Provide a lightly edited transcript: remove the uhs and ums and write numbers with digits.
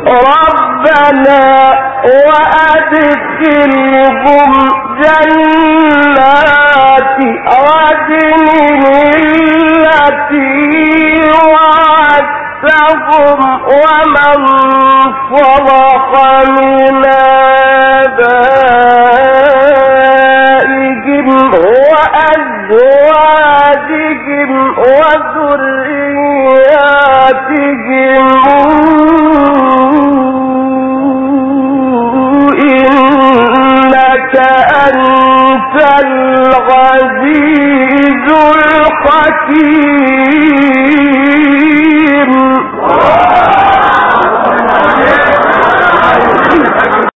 ربنا وأدخلهم جنات عدن التي وعدتهم ومن صلح من آبائهم وأزواجهم وذرياتهم إنك أنت العزيز الحكيم.